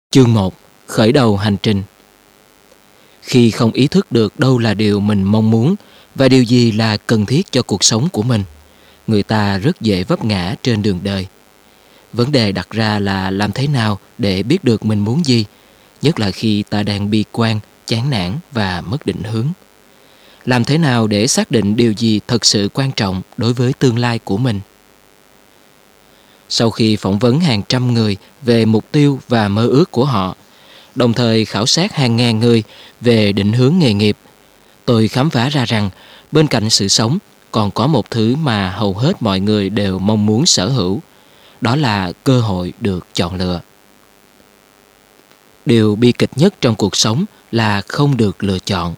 Chương 1. Khởi đầu hành trình. Khi không ý thức được đâu là điều mình mong muốn và điều gì là cần thiết cho cuộc sống của mình, người ta rất dễ vấp ngã trên đường đời. Vấn đề đặt ra là làm thế nào để biết được mình muốn gì, nhất là khi ta đang bi quan, chán nản và mất định hướng. Làm thế nào để xác định điều gì thật sự quan trọng đối với tương lai của mình? Sau khi phỏng vấn hàng trăm người về mục tiêu và mơ ước của họ, đồng thời khảo sát hàng ngàn người về định hướng nghề nghiệp, tôi khám phá ra rằng bên cạnh sự sống còn có một thứ mà hầu hết mọi người đều mong muốn sở hữu, đó là cơ hội được chọn lựa. Điều bi kịch nhất trong cuộc sống là không được lựa chọn.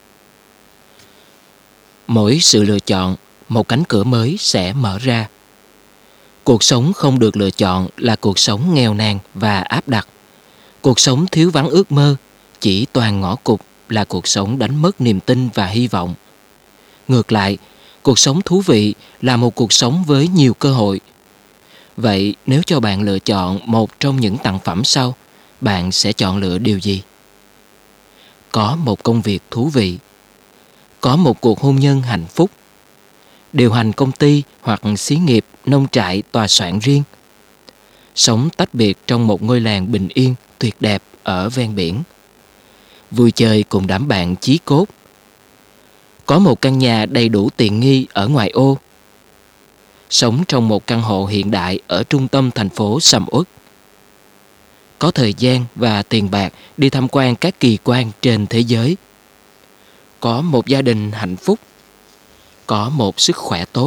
Mỗi sự lựa chọn, một cánh cửa mới sẽ mở ra. Cuộc sống không được lựa chọn là cuộc sống nghèo nàn và áp đặt. Cuộc sống thiếu vắng ước mơ, chỉ toàn ngõ cụt là cuộc sống đánh mất niềm tin và hy vọng. Ngược lại, cuộc sống thú vị là một cuộc sống với nhiều cơ hội. Vậy nếu cho bạn lựa chọn một trong những tặng phẩm sau, bạn sẽ chọn lựa điều gì? Có một công việc thú vị, có một cuộc hôn nhân hạnh phúc, điều hành công ty hoặc xí nghiệp, nông trại, tòa soạn riêng, sống tách biệt trong một ngôi làng bình yên, tuyệt đẹp ở ven biển, vui chơi cùng đám bạn chí cốt, có một căn nhà đầy đủ tiện nghi ở ngoại ô, sống trong một căn hộ hiện đại ở trung tâm thành phố sầm uất, có thời gian và tiền bạc đi tham quan các kỳ quan trên thế giới, có một gia đình hạnh phúc, có một sức khỏe tốt,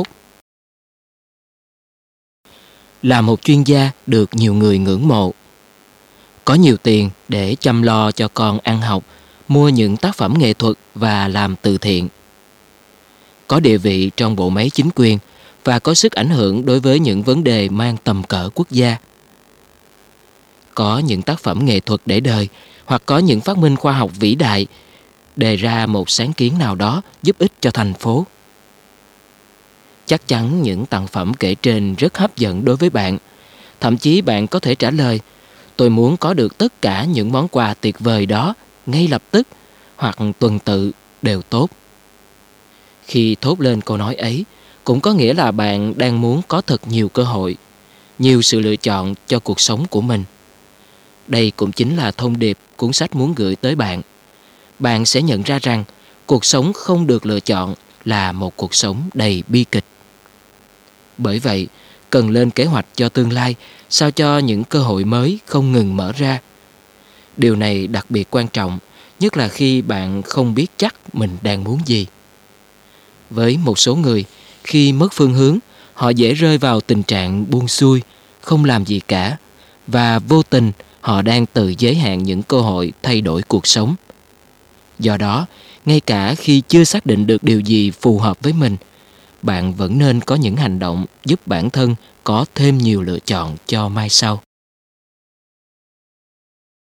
là một chuyên gia được nhiều người ngưỡng mộ, có nhiều tiền để chăm lo cho con ăn học, mua những tác phẩm nghệ thuật và làm từ thiện, có địa vị trong bộ máy chính quyền và có sức ảnh hưởng đối với những vấn đề mang tầm cỡ quốc gia, có những tác phẩm nghệ thuật để đời hoặc có những phát minh khoa học vĩ đại, đề ra một sáng kiến nào đó giúp ích cho thành phố. Chắc chắn những tặng phẩm kể trên rất hấp dẫn đối với bạn. Thậm chí bạn có thể trả lời, tôi muốn có được tất cả những món quà tuyệt vời đó ngay lập tức hoặc tuần tự đều tốt. Khi thốt lên câu nói ấy, cũng có nghĩa là bạn đang muốn có thật nhiều cơ hội, nhiều sự lựa chọn cho cuộc sống của mình. Đây cũng chính là thông điệp cuốn sách muốn gửi tới bạn. Bạn sẽ nhận ra rằng cuộc sống không được lựa chọn là một cuộc sống đầy bi kịch. Bởi vậy, cần lên kế hoạch cho tương lai sao cho những cơ hội mới không ngừng mở ra. Điều này đặc biệt quan trọng, nhất là khi bạn không biết chắc mình đang muốn gì. Với một số người, khi mất phương hướng, họ dễ rơi vào tình trạng buông xuôi, không làm gì cả, và vô tình họ đang tự giới hạn những cơ hội thay đổi cuộc sống. Do đó, ngay cả khi chưa xác định được điều gì phù hợp với mình, bạn vẫn nên có những hành động giúp bản thân có thêm nhiều lựa chọn cho mai sau.